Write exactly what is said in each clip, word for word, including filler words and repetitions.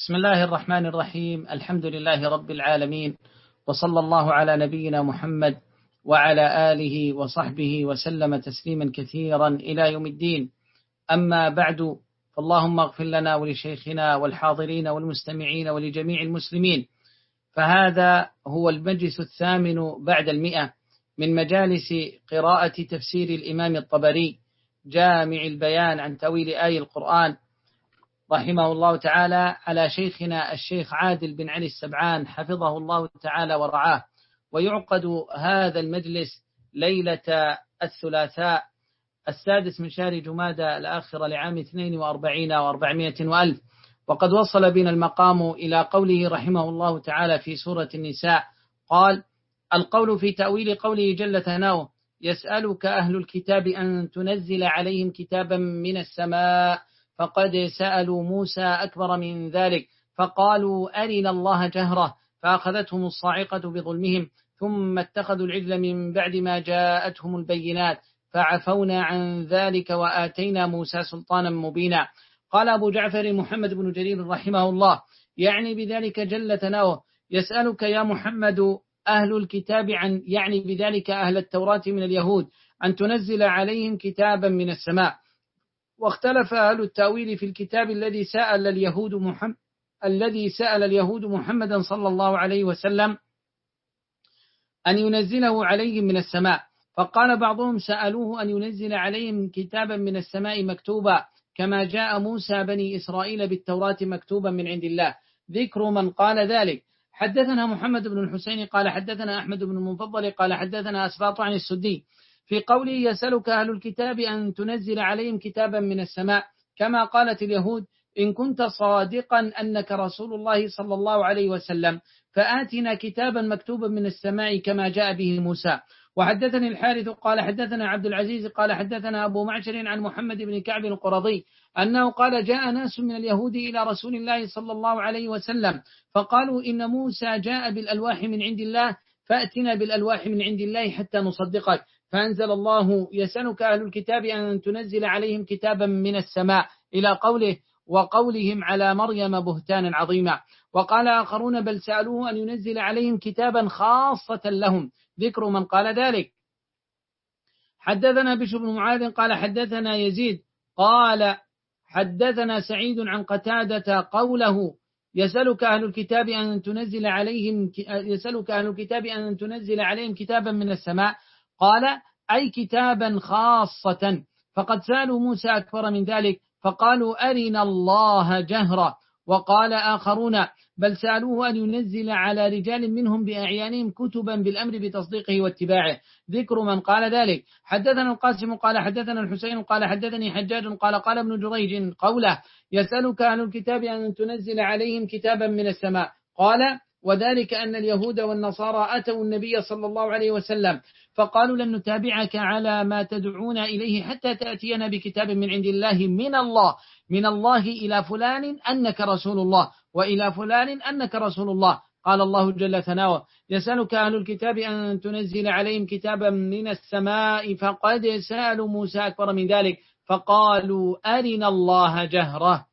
بسم الله الرحمن الرحيم. الحمد لله رب العالمين، وصلى الله على نبينا محمد وعلى آله وصحبه وسلم تسليما كثيرا إلى يوم الدين. أما بعد، فاللهم اغفر لنا ولشيخنا والحاضرين والمستمعين ولجميع المسلمين. فهذا هو المجلس الثامن بعد المئة من مجالس قراءة تفسير الإمام الطبري جامع البيان عن تأويل آي القرآن رحمه الله تعالى، على شيخنا الشيخ عادل بن علي السبعان حفظه الله تعالى ورعاه. ويعقد هذا المجلس ليلة الثلاثاء السادس من شهر جمادى الآخرة لعام اثنين وأربعين وأربعمائة وألف. وقد وصل بنا المقام إلى قوله رحمه الله تعالى في سورة النساء، قال: القول في تأويل قوله جل ثناؤه: يسألك أهل الكتاب أن تنزل عليهم كتابا من السماء فقد سألوا موسى أكبر من ذلك فقالوا أرنا الله جهرة فأخذتهم الصاعقة بظلمهم ثم اتخذوا العجل من بعد ما جاءتهم البينات فعفونا عن ذلك وآتينا موسى سلطانا مبينا. قال أبو جعفر محمد بن جرير رحمه الله: يعني بذلك جل ثناؤه يسألك يا محمد أهل الكتاب عن يعني بذلك أهل التوراة من اليهود أن تنزل عليهم كتابا من السماء. واختلف أهل التأويل في الكتاب الذي سأل اليهود محمد الذي سأل اليهود محمدا صلى الله عليه وسلم أن ينزله عليهم من السماء. فقال بعضهم: سألوه أن ينزل عليهم كتابا من السماء مكتوبا كما جاء موسى بني إسرائيل بالتوراة مكتوبا من عند الله. ذكر من قال ذلك: حدثنا محمد بن الحسين قال حدثنا أحمد بن المفضل قال حدثنا أسباط عن السدي في قوله: يسألك أهل الكتاب أن تنزل عليهم كتابا من السماء، كما قالت اليهود: إن كنت صادقا أنك رسول الله صلى الله عليه وسلم فآتنا كتابا مكتوبا من السماء كما جاء به موسى. وحدثني الحارث قال حدثنا عبد العزيز قال حدثنا أبو معشر عن محمد بن كعب القرظي أنه قال: جاء ناس من اليهود إلى رسول الله صلى الله عليه وسلم فقالوا: إن موسى جاء بالألواح من عند الله فأتنا بالألواح من عند الله حتى نصدقك. فأنزل الله: يسألك أهل الكتاب أن تنزل عليهم كتابا من السماء إلى قوله: وقولهم على مريم بهتانا عظيما. وقال آخرون: بل سألوه أن ينزل عليهم كتابا خاصة لهم. ذكر من قال ذلك: حدثنا بشر بن معاذ قال حدثنا يزيد قال حدثنا سعيد عن قتادة قوله: يسألك أهل الكتاب أن تنزل عليهم يسألك أهل الكتاب أن تنزل عليهم كتابا من السماء، قال: أي كتابا خاصة. فقد سألوا موسى أكبر من ذلك فقالوا: أرنا الله جهرة. وقال آخرون: بل سألوه أن ينزل على رجال منهم بأعيانهم كتبا بالأمر بتصديقه واتباعه. ذكر من قال ذلك: حدثنا القاسم قال حدثنا الحسين قال حدثني حجاج قال قال ابن جريج قوله: يسألك أهل الكتاب أن تنزل عليهم كتابا من السماء، قال: وذلك أن اليهود والنصارى أتوا النبي صلى الله عليه وسلم فقالوا: لن نتابعك على ما تدعونا إليه حتى تأتينا بكتاب من عند الله من الله من الله إلى فلان أنك رسول الله وإلى فلان أنك رسول الله. قال الله جل ثناؤه: يسألك أهل الكتاب أن تنزل عليهم كتابا من السماء فقد سألوا موسى أكبر من ذلك فقالوا: أرنا الله جهرة.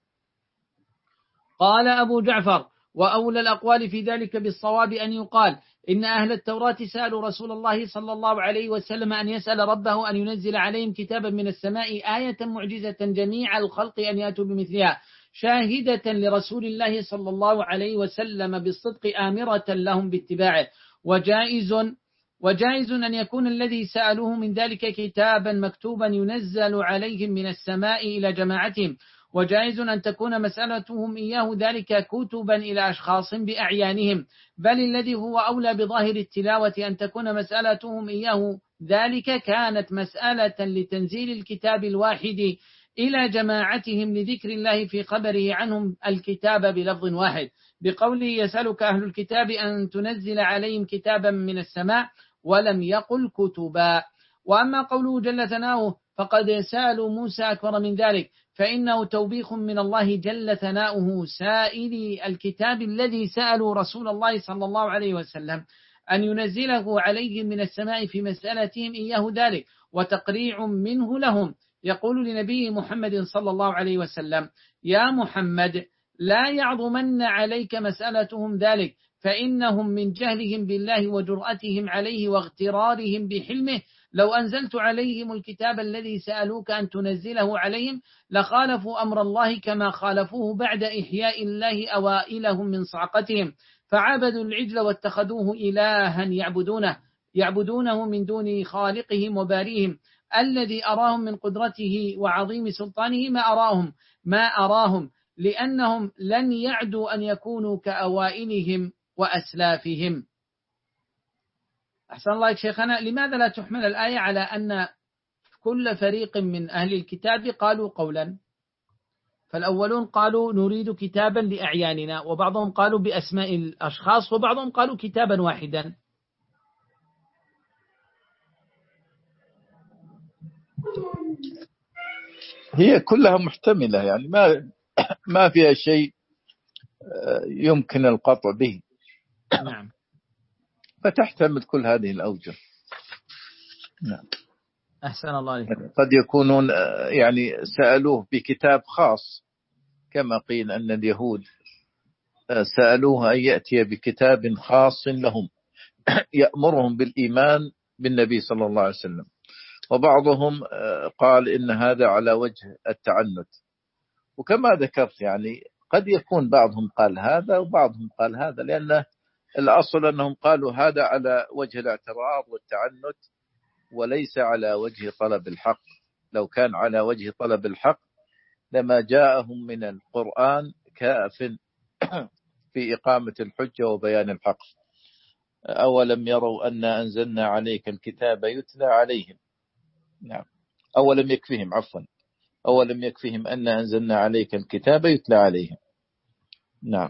قال أبو جعفر: وأولى الأقوال في ذلك بالصواب أن يقال إن أهل التوراة سألوا رسول الله صلى الله عليه وسلم أن يسأل ربه أن ينزل عليهم كتابا من السماء آية معجزة جميع الخلق أن يأتوا بمثلها شاهدة لرسول الله صلى الله عليه وسلم بالصدق آمرة لهم باتباعه. وجائز وجائز أن يكون الذي سألوه من ذلك كتابا مكتوبا ينزل عليهم من السماء إلى جماعتهم. وجائز أن تكون مسألتهم إياه ذلك كتبا إلى أشخاص بأعيانهم، بل الذي هو أولى بظاهر التلاوة أن تكون مسألتهم إياه ذلك كانت مسألة لتنزيل الكتاب الواحد إلى جماعتهم لذكر الله في خبره عنهم الكتاب بلفظ واحد، بقوله: يسألك أهل الكتاب أن تنزل عليهم كتابا من السماء، ولم يقل كتبا. وأما قوله جل ثناؤه: فقد سألوا موسى أكبر من ذلك، فإنه توبيخ من الله جل ثناؤه سائلي الكتاب الذي سألوا رسول الله صلى الله عليه وسلم أن ينزله عليهم من السماء في مسألتهم إياه ذلك، وتقريع منه لهم. يقول لنبي محمد صلى الله عليه وسلم: يا محمد لا يعظمن عليك مسألتهم ذلك، فإنهم من جهلهم بالله وجرأتهم عليه واغترارهم بحلمه لو أنزلت عليهم الكتاب الذي سألوك أن تنزله عليهم لخالفوا أمر الله كما خالفوه بعد إحياء الله أوائلهم من صعقتهم، فعبدوا العجل واتخذوه إلها يعبدونه يعبدونه من دون خالقهم وباريهم الذي أراهم من قدرته وعظيم سلطانه ما أراهم ما أراهم لأنهم لن يعدوا أن يكونوا كأوائلهم وأسلافهم. أحسن الله شيخنا، لماذا لا تحمل الآية على أن كل فريق من أهل الكتاب قالوا قولا؟ فالأولون قالوا نريد كتابا لأعياننا، وبعضهم قالوا بأسماء الأشخاص، وبعضهم قالوا كتابا واحدا. هي كلها محتملة، يعني ما ما فيها شيء يمكن القطع به. نعم. فتحتمل كل هذه الأوجه. نعم. أحسن الله عليك. قد يكونون يعني سألوه بكتاب خاص، كما قيل أن اليهود سألوه أن يأتي بكتاب خاص لهم يأمرهم بالإيمان بالنبي صلى الله عليه وسلم، وبعضهم قال إن هذا على وجه التعنت. وكما ذكرت يعني قد يكون بعضهم قال هذا وبعضهم قال هذا، لأن الأصل أنهم قالوا هذا على وجه الاعتراض والتعنت وليس على وجه طلب الحق. لو كان على وجه طلب الحق لما جاءهم من القرآن كاف في إقامة الحجة وبيان الحق. أولم يروا أن أنزلنا عليك الكتاب يتلى عليهم. نعم. أولم يكفيهم عفوا أولم يكفيهم أن أنزلنا عليك الكتاب يتلى عليهم. نعم.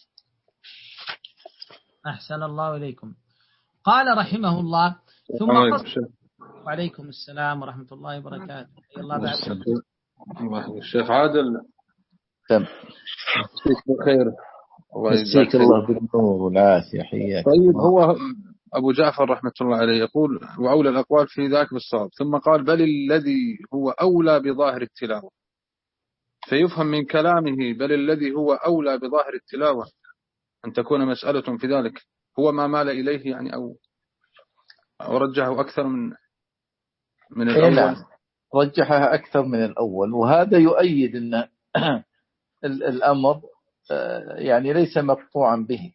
أحسن الله إليكم. قال رحمه الله ثم قص. وعليكم السلام ورحمة الله وبركاته. الله بعد. الشيخ عادل تم خير. يسيك الله بالنور والعافية. حياك. طيب هو أبو جعفر رحمة الله عليه يقول وأولى الأقوال في ذاك بالصواب، ثم قال بل الذي هو أولى بظاهر التلاوة، فيفهم من كلامه بل الذي هو أولى بظاهر التلاوة أن تكون مسألة في ذلك هو ما مال إليه، يعني أو أو رجحه أكثر من من الأول. رجحها أكثر من الأول، وهذا يؤيد أن الأمر يعني ليس مقطوعا به،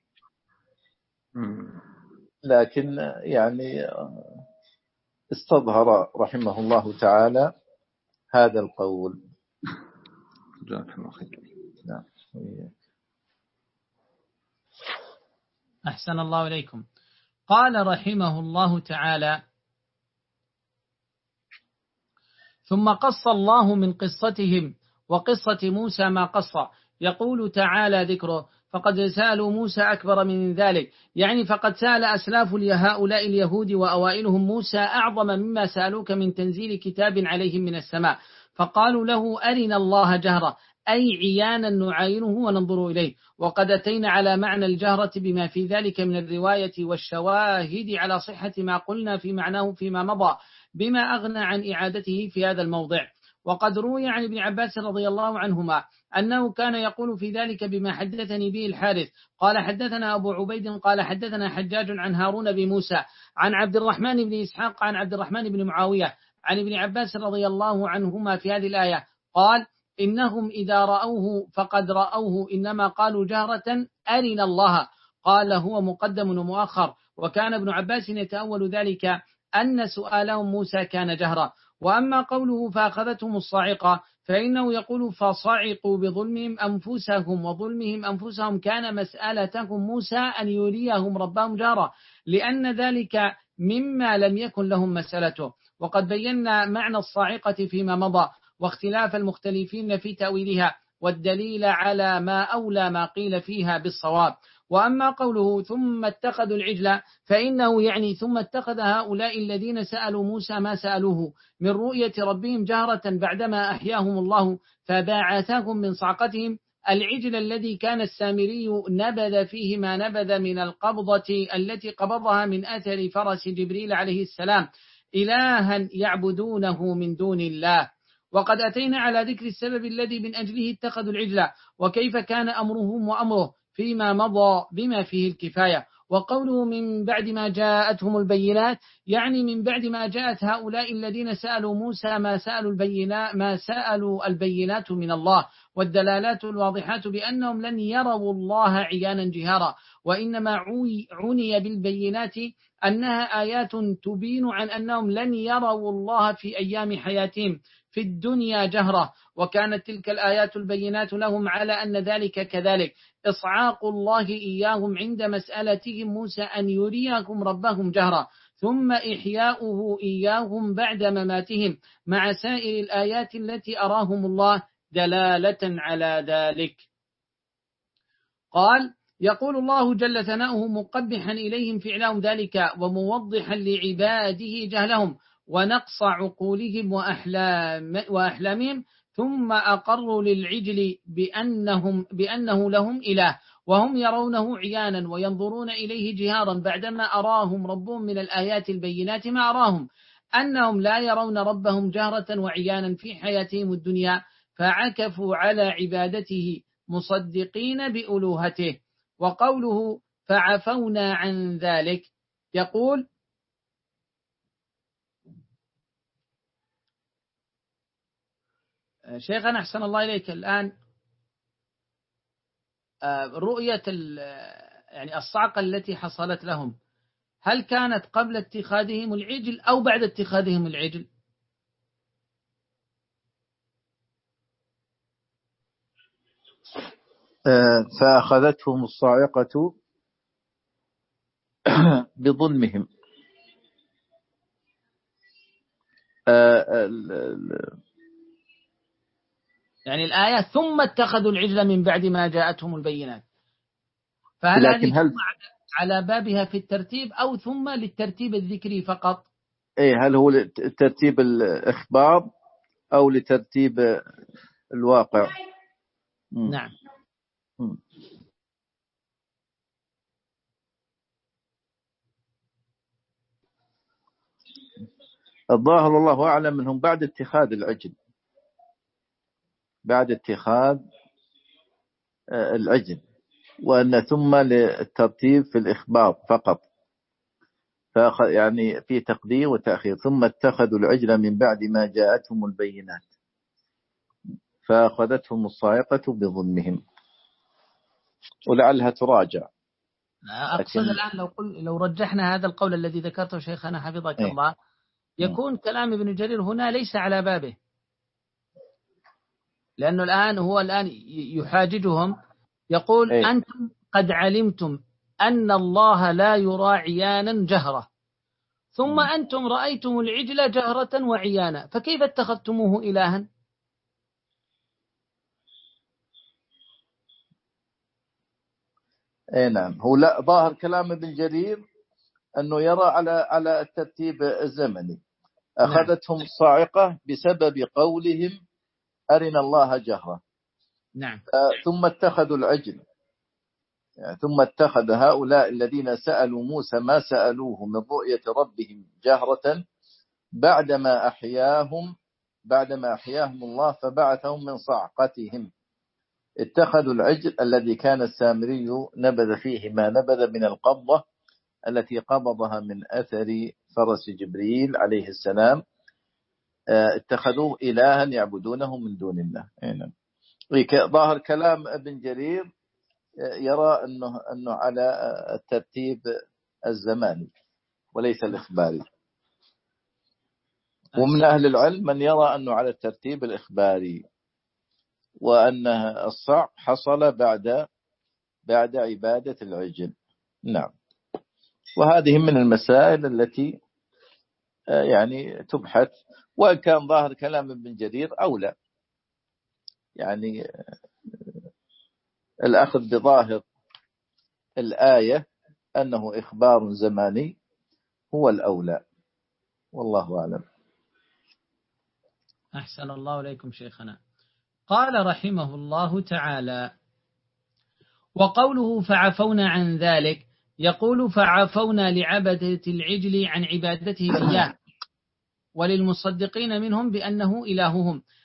لكن يعني استظهر رحمه الله تعالى هذا القول. جزاك الله خير. نعم. أحسن الله إليكم. قال رحمه الله تعالى ثم قص الله من قصتهم وقصة موسى ما قص، يقول تعالى ذكره فقد سألوا موسى أكبر من ذلك، يعني فقد سأل أسلاف هؤلاء اليهود وأوائلهم موسى أعظم مما سألوك من تنزيل كتاب عليهم من السماء، فقالوا له أرنا الله جهرة، أي عيانا نعاينه وننظر إليه، وقد أتينا على معنى الجهرة بما في ذلك من الرواية والشواهد على صحة ما قلنا في معناه فيما مضى بما أغنى عن إعادته في هذا الموضع. وقد روي عن ابن عباس رضي الله عنهما أنه كان يقول في ذلك بما حدثني به الحارث قال حدثنا أبو عبيد قال حدثنا حجاج عن هارون بموسى عن عبد الرحمن بن إسحاق عن عبد الرحمن بن معاوية عن ابن عباس رضي الله عنهما في هذه الآية قال إنهم إذا رأوه فقد رأوه إنما قالوا جهرة أرنا الله، قال هو مقدم ومؤخر، وكان ابن عباس يتأول ذلك أن سؤالهم موسى كان جهرا. وأما قوله فأخذتهم الصاعقة فإنه يقول فصعقوا بظلمهم أنفسهم، وظلمهم أنفسهم كان مسألتهم موسى أن يريهم ربهم جهرا، لأن ذلك مما لم يكن لهم مسألته. وقد بينا معنى الصاعقة فيما مضى واختلاف المختلفين في تأويلها والدليل على ما أولى ما قيل فيها بالصواب. وأما قوله ثم اتخذوا العجل فإنه يعني ثم اتخذ هؤلاء الذين سألوا موسى ما سألوه من رؤية ربهم جهرة بعدما أحياهم الله فباعثهم من صعقتهم العجل الذي كان السامري نبذ فيه ما نبذ من القبضة التي قبضها من أثر فرس جبريل عليه السلام إلها يعبدونه من دون الله. وقد أتينا على ذكر السبب الذي من أجله اتخذوا العجل وكيف كان أمرهم وأمره فيما مضى بما فيه الكفاية. وقوله من بعد ما جاءتهم البينات يعني من بعد ما جاءت هؤلاء الذين سألوا موسى ما سألوا البينات ما سألوا البينات من الله والدلالات الواضحات بأنهم لن يروا الله عيانا جهارا، وإنما عني بالبينات أنها آيات تبين عن أنهم لن يروا الله في أيام حياتهم في الدنيا جهرة، وكانت تلك الآيات البينات لهم على أن ذلك كذلك إصعاق الله إياهم عند مسألتهم موسى أن يريهم ربهم جهرة، ثم إحياؤه إياهم بعد مماتهم مع سائر الآيات التي أراهم الله دلالة على ذلك. قال يقول الله جل ثناؤه مقبحا إليهم فعلهم ذلك وموضحا لعباده جهلهم ونقص عقولهم وأحلام وأحلامهم، ثم أقروا للعجل بأنهم بأنه لهم إله وهم يرونه عيانا وينظرون إليه جهارا بعدما أراهم ربهم من الآيات البينات ما أراهم أنهم لا يرون ربهم جهرة وعيانا في حياتهم الدنيا، فعكفوا على عبادته مصدقين بألوهته. وقوله فعفونا عن ذلك يقول شيخنا أحسن الله إليك الآن رؤية يعني الصعقة التي حصلت لهم هل كانت قبل اتخاذهم العجل أو بعد اتخاذهم العجل؟ فأخذتهم الصاعقة بظلمهم. يعني الآية ثم اتخذوا العجل من بعد ما جاءتهم البينات، فهل هذه هل على بابها في الترتيب أو ثم للترتيب الذكري فقط؟ إيه، هل هو لترتيب الإخبار أو لترتيب الواقع؟ نعم. م. الظاهر الله أعلم منهم بعد اتخاذ العجل بعد اتخاذ العجل وأن ثم للترتيب في الإخبار فقط، يعني في تقدير وتأخير. ثم اتخذوا العجل من بعد ما جاءتهم البينات فأخذتهم الصاعقة بظلمهم، ولعلها تراجع. أقصد الآن لو قل لو رجحنا هذا القول الذي ذكرته شيخنا حفظك إيه؟ الله يكون كلام ابن جرير هنا ليس على بابه، لأنه الآن هو الآن يحاججهم يقول إيه؟ أنتم قد علمتم أن الله لا يرى عيانا جهرة، ثم أنتم رأيتم العجل جهرة وعيانا، فكيف اتخذتموه إلها؟ اي نعم. هو لا، ظاهر كلام ابن جرير أنه يرى على على الترتيب الزمني. أخذتهم نعم. الصاعقة بسبب قولهم أرنا الله جهرة. نعم. ثم اتخذوا العجل، يعني ثم اتخذ هؤلاء الذين سألوا موسى ما سألوه من رؤية ربهم جهرة بعدما أحياهم بعدما أحياهم الله فبعثهم من صعقتهم. اتخذوا العجل الذي كان السامري نبذ فيه ما نبذ من القبضة التي قبضها من أثر فرس جبريل عليه السلام، اتخذوه إلها يعبدونه من دون الله. ظاهر كلام ابن جرير يرى أنه, أنه على الترتيب الزماني وليس الإخباري، ومن أهل العلم من يرى أنه على الترتيب الإخباري وأن الصعق حصل بعد بعد عبادة العجل. نعم. وهذه من المسائل التي يعني تبحث، وإن كان ظاهر كلام ابن جرير أولى، يعني الأخذ بظاهر الآية أنه إخبار زماني هو الأولى، والله أعلم. أحسن الله إليكم شيخنا. قال رحمه الله تعالى: وقوله فعفونا عن ذلك، يقول فعفونا لعبدة العجل عن عبادته إياه وللمصدقين منهم بأنه إلههم،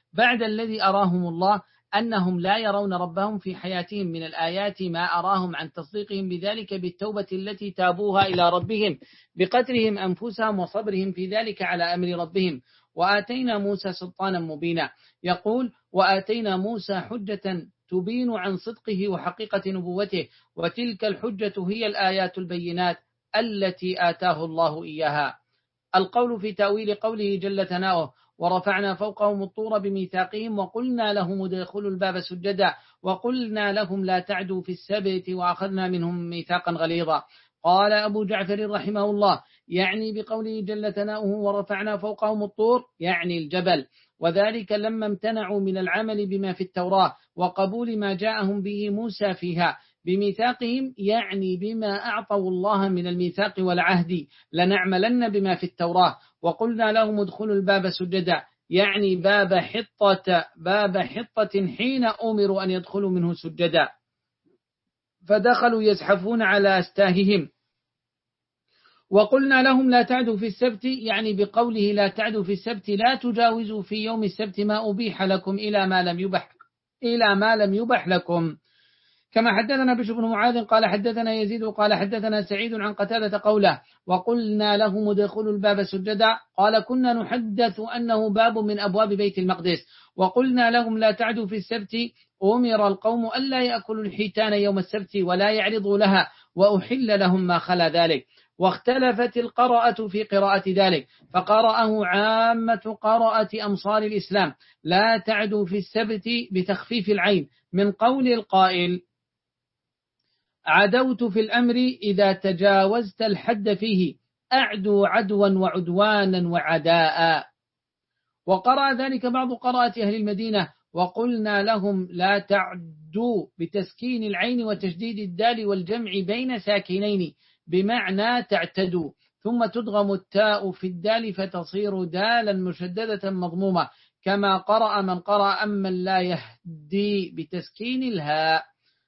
بعد الذي أراهم الله أنهم لا يرون ربهم في حياتهم من الآيات ما أراهم عن تصديقهم بذلك بالتوبة التي تابوها إلى ربهم بقتلهم أنفسهم وصبرهم في ذلك على أمر ربهم. وآتينا موسى سلطانا مبينا، يقول وآتينا موسى حجة تبين عن صدقه وحقيقة نبوته، وتلك الحجة هي الآيات البينات التي آتاه الله إياها. القول في تأويل قوله جل ثناؤه ورفعنا فوقهم الطور بميثاقهم وقلنا لهم ادخلوا الباب سجدا وقلنا لهم لا تعدوا في السبت وأخذنا منهم ميثاقا غليظا. قال أبو جعفر رحمه الله يعني بقوله جل ثناؤه ورفعنا فوقهم الطور يعني الجبل، وذلك لما امتنعوا من العمل بما في التوراة وقبول ما جاءهم به موسى فيها. بميثاقهم يعني بما أعطوا الله من الميثاق والعهد لنعملن بما في التوراة. وقلنا لهم ادخلوا الباب سجدا يعني باب حطة باب حطة حين أمروا أن يدخلوا منه سجدا، فدخلوا يزحفون على أستاههم. وقلنا لهم لا تعدوا في السبت يعني بقوله لا تعدوا في السبت لا تجاوزوا في يوم السبت ما أبيح لكم إلى ما لم يبح إلى ما لم يبح لكم. كما حدثنا بشر بن معاذ قال حدثنا يزيد قال حدثنا سعيد عن قتادة قوله وقلنا لهم ادخلوا الباب سجدا قال كنا نحدث أنه باب من أبواب بيت المقدس. وقلنا لهم لا تعدوا في السبت أمر القوم ألا يأكلوا الحيتان يوم السبت ولا يعرضوا لها وأحل لهم ما خلا ذلك. واختلفت القراءة في قراءة ذلك فقرأه عامة قراءة أمصار الإسلام لا تعدوا في السبت بتخفيف العين من قول القائل عدوت في الأمر إذا تجاوزت الحد فيه أعدوا عدوا وعدوانا وعداء. وقرأ ذلك بعض قراءة أهل المدينة وقلنا لهم لا تعدوا بتسكين العين وتشديد الدال والجمع بين ساكنين بمعنى تعتدوا ثم تدغم التاء في الدال فتصير دالا مشددة مضمومة كما قرأ من قرأ أما لا يهدي بتسكين الهاء.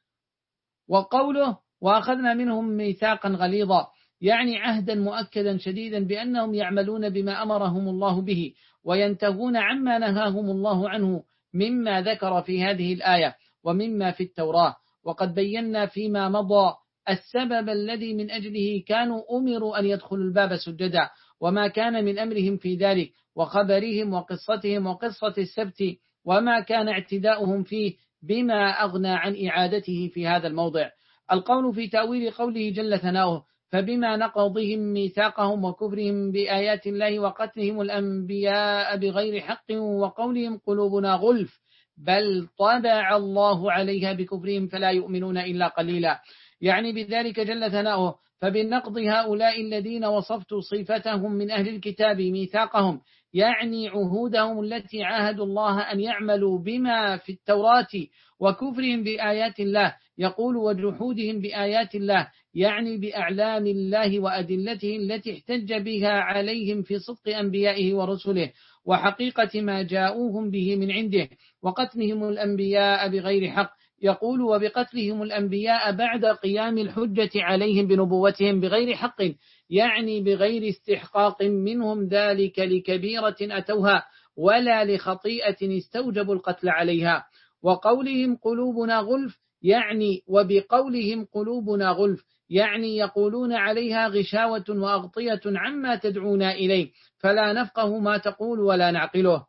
وقوله وأخذنا منهم ميثاقا غليظا يعني عهدا مؤكدا شديدا بأنهم يعملون بما أمرهم الله به وينتهون عما نهاهم الله عنه مما ذكر في هذه الآية ومما في التوراة. وقد بينا فيما مضى السبب الذي من أجله كانوا أمروا أن يدخلوا الباب سجدا وما كان من أمرهم في ذلك وخبرهم وقصتهم وقصة السبت وما كان اعتداؤهم فيه بما أغنى عن إعادته في هذا الموضع. القول في تأويل قوله جل ثناؤه فبما نقضهم ميثاقهم وكفرهم بآيات الله وقتلهم الأنبياء بغير حق وقولهم قلوبنا غلف بل طبع الله عليها بكفرهم فلا يؤمنون إلا قليلا. يعني بذلك جل ثناؤه فبنقض هؤلاء الذين وصفت صفتهم من أهل الكتاب ميثاقهم يعني عهودهم التي عاهدوا الله أن يعملوا بما في التوراة وكفرهم بآيات الله يقول وجحودهم بآيات الله يعني بأعلام الله وأدلته التي احتج بها عليهم في صدق أنبيائه ورسله وحقيقة ما جاءوهم به من عنده وقتلهم الأنبياء بغير حق يقول وبقتلهم الأنبياء بعد قيام الحجة عليهم بنبوتهم بغير حق يعني بغير استحقاق منهم ذلك لكبيرة أتوها ولا لخطيئة استوجبوا القتل عليها. وقولهم قلوبنا غلف يعني وبقولهم قلوبنا غلف يعني يقولون عليها غشاوة وأغطية عما تدعونا إليه فلا نفقه ما تقول ولا نعقله.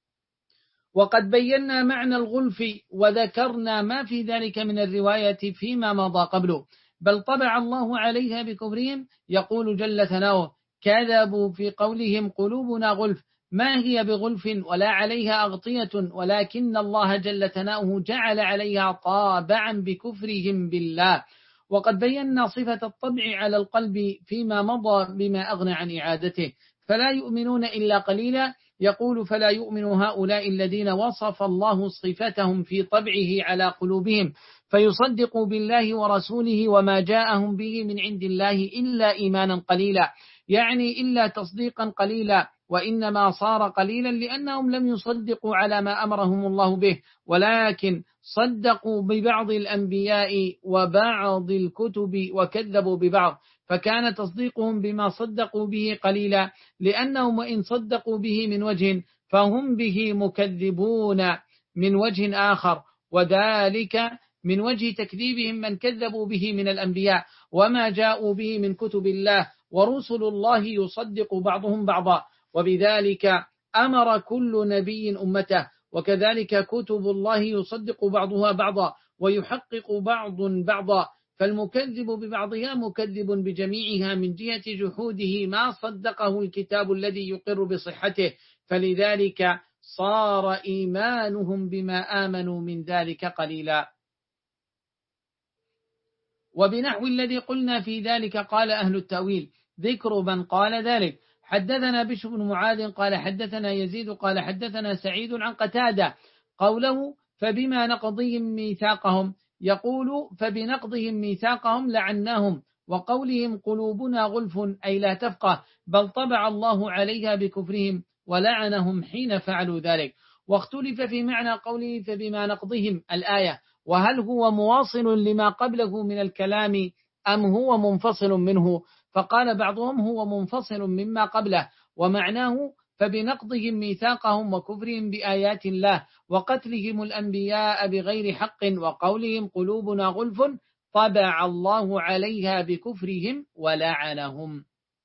وقد بينا معنى الغلف وذكرنا ما في ذلك من الرواية فيما مضى قبله بل طبع الله عليها بكفرهم. يقول جل ثناؤه كذبوا في قولهم قلوبنا غلف ما هي بغلف ولا عليها أغطية ولكن الله جل ثناؤه جعل عليها طابعا بكفرهم بالله. وقد بينا صفة الطبع على القلب فيما مضى بما أغنى عن إعادته فلا يؤمنون إلا قليلا. يقول فلا يؤمن هؤلاء الذين وصف الله صفتهم في طبعه على قلوبهم فيصدقوا بالله ورسوله وما جاءهم به من عند الله إلا إيمانا قليلا يعني إلا تصديقا قليلا وإنما صار قليلا لأنهم لم يصدقوا على ما أمرهم الله به ولكن صدقوا ببعض الأنبياء وبعض الكتب وكذبوا ببعض فكان تصديقهم بما صدقوا به قليلا لأنهم وإن صدقوا به من وجه فهم به مكذبون من وجه آخر، وذلك من وجه تكذيبهم من كذبوا به من الأنبياء وما جاءوا به من كتب الله، ورسل الله يصدق بعضهم بعضا، وبذلك أمر كل نبي أمته، وكذلك كتب الله يصدق بعضها بعضا ويحقق بعض بعضا، فالمكذب ببعضها مكذب بجميعها من جهة جحوده ما صدقه الكتاب الذي يقر بصحته، فلذلك صار إيمانهم بما آمنوا من ذلك قليلا. وبنحو الذي قلنا في ذلك قال أهل التأويل ذكر من قال ذلك. حدثنا بشر بن معاذ قال حدثنا يزيد قال حدثنا سعيد عن قتادة قوله فبما نقضهم ميثاقهم، يقول فبنقضهم ميثاقهم لعناهم، وقولهم قلوبنا غلف أي لا تفقه، بل طبع الله عليها بكفرهم ولعنهم حين فعلوا ذلك. واختلف في معنى قوله فبما نقضهم الآية، وهل هو مواصل لما قبله من الكلام أم هو منفصل منه؟ فقال بعضهم هو منفصل مما قبله، ومعناه فبنقضهم ميثاقهم وكفرهم بآيات الله وقتلهم الأنبياء بغير حق وقولهم قلوبنا غلف طبع الله عليها بكفرهم ولعنهم.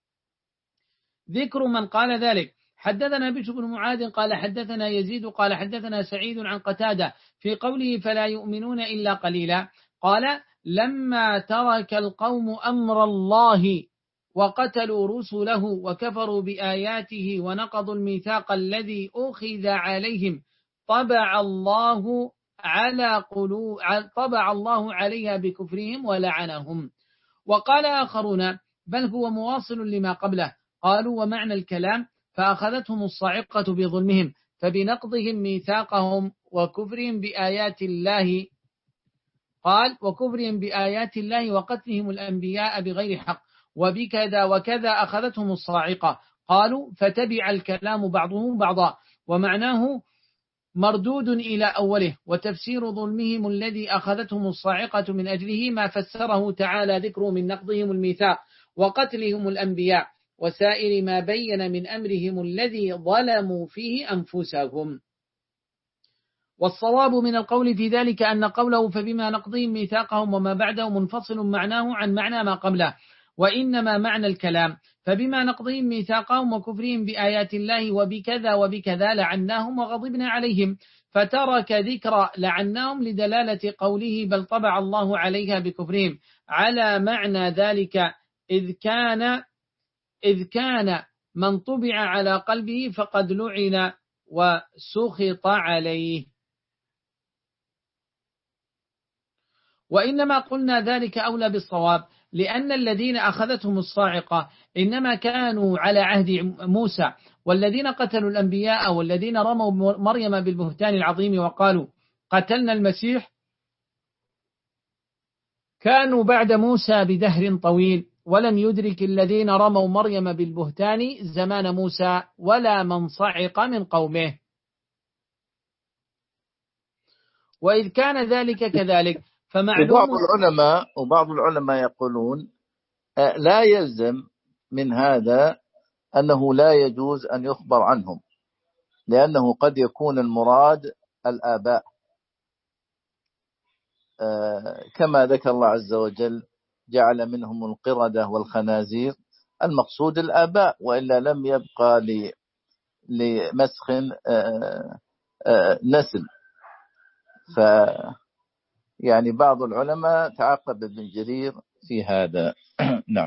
ذكر من قال ذلك. حدثنا بشر بن معاذ قال حدثنا يزيد قال حدثنا سعيد عن قتادة في قوله فلا يؤمنون إلا قليلا، قال لما ترك القوم أمر الله وقتلوا رسله وكفروا بآياته ونقضوا الميثاق الذي أخذ عليهم طبع الله على قلوب طبع الله عليها بكفرهم ولعنهم. وقال آخرون بل هو مواصل لما قبله، قالوا ومعنى الكلام فأخذتهم الصاعقة بظلمهم فبنقضهم ميثاقهم وكفرهم بآيات الله، قال وكفرهم بآيات الله وقتلهم الأنبياء بغير حق وبكذا وكذا أخذتهم الصاعقة، قالوا فتبع الكلام بعضهم بعضا، ومعناه مردود إلى أوله، وتفسير ظلمهم الذي أخذتهم الصاعقة من أجله ما فسره تعالى ذكره من نقضهم الميثاق وقتلهم الأنبياء وسائر ما بين من أمرهم الذي ظلموا فيه أنفسهم. والصواب من القول في ذلك أن قوله فبما نقضهم ميثاقهم وما بعده منفصل معناه عن معنى ما قبله، وإنما معنى الكلام فبما نقضهم ميثاقهم وكفرهم بآيات الله وبكذا وبكذا لعناهم وغضبنا عليهم، فترك ذكر لعناهم لدلالة قوله بل طبع الله عليها بكفرهم على معنى ذلك، إذ كان إذ كان من طبع على قلبه فقد لعن وسخط عليه. وإنما قلنا ذلك أولى بالصواب، لأن الذين أخذتهم الصاعقة إنما كانوا على عهد موسى، والذين قتلوا الأنبياء والذين رموا مريم بالبهتان العظيم وقالوا قتلنا المسيح كانوا بعد موسى بدهر طويل، ولم يدرك الذين رموا مريم بالبهتان زمان موسى ولا من صعق من قومه. وإذ كان ذلك كذلك فمعلوم. وبعض العلماء وبعض العلماء يقولون لا يلزم من هذا أنه لا يجوز أن يخبر عنهم، لأنه قد يكون المراد الآباء كما ذكر الله عز وجل جعل منهم القردة والخنازير، المقصود الآباء، وإلا لم يبقى لمسخ نسل. ف يعني بعض العلماء تعقب ابن جرير في هذا. نعم.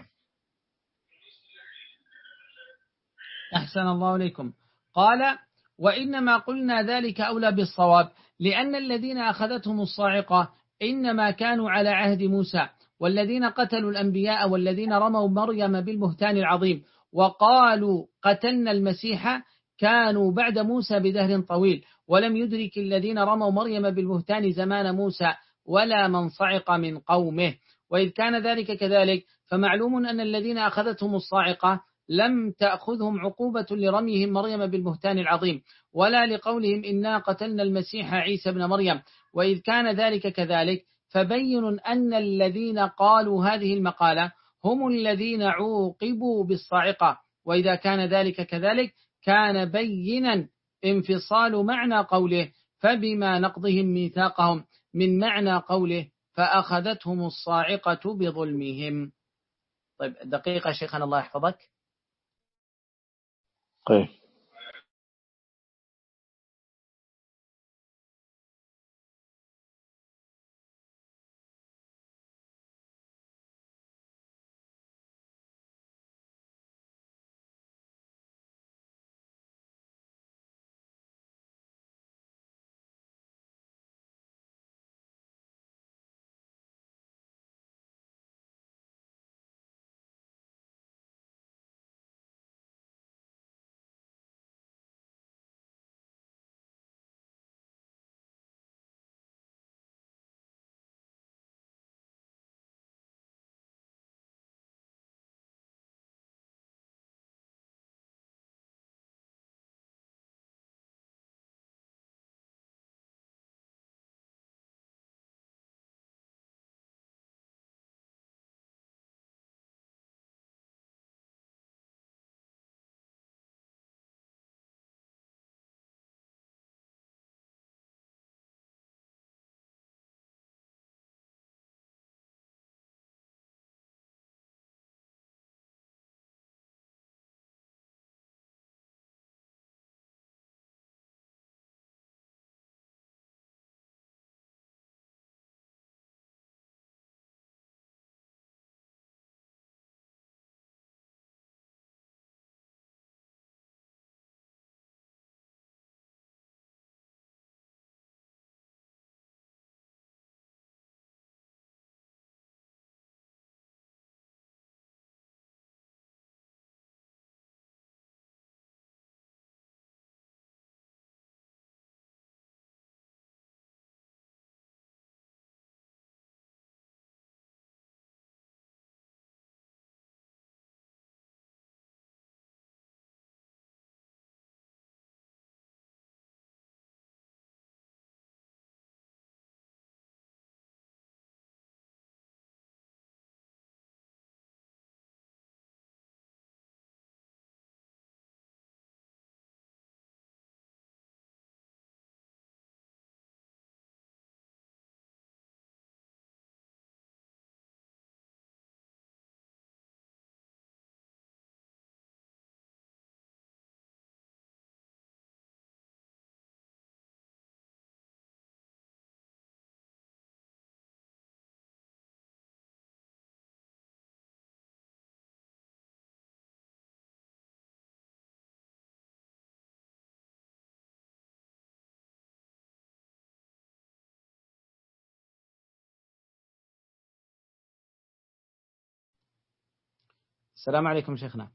أحسن الله إليكم. قال وإنما قلنا ذلك أولى بالصواب، لأن الذين أخذتهم الصاعقة إنما كانوا على عهد موسى، والذين قتلوا الأنبياء والذين رموا مريم بالبهتان العظيم وقالوا قتلنا المسيح كانوا بعد موسى بدهر طويل، ولم يدرك الذين رموا مريم بالبهتان زمان موسى ولا من صعق من قومه. وإذ كان ذلك كذلك فمعلوم أن الذين أخذتهم الصاعقة لم تأخذهم عقوبة لرميهم مريم بالبهتان العظيم ولا لقولهم إنا قتلنا المسيح عيسى بن مريم. وإذ كان ذلك كذلك فبين أن الذين قالوا هذه المقالة هم الذين عوقبوا بالصاعقة، وإذا كان ذلك كذلك كان بينا انفصال معنى قوله فبما نقضهم ميثاقهم من معنى قوله فأخذتهم الصاعقة بظلمهم. طيب دقيقة شيخنا الله يحفظك. طيب السلام عليكم شيخنا.